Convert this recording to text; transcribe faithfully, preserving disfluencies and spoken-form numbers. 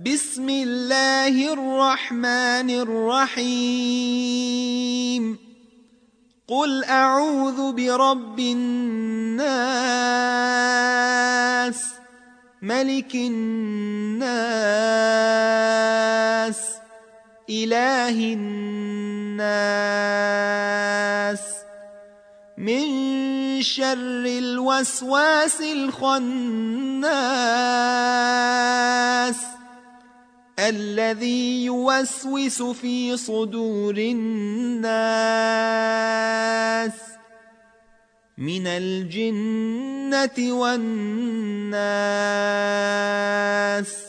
بسم الله الرحمن الرحيم قل أعوذ برب الناس ملك الناس إله الناس من شر الوسواس الخناس الذي يوسوس في صدور الناس من الجنة والناس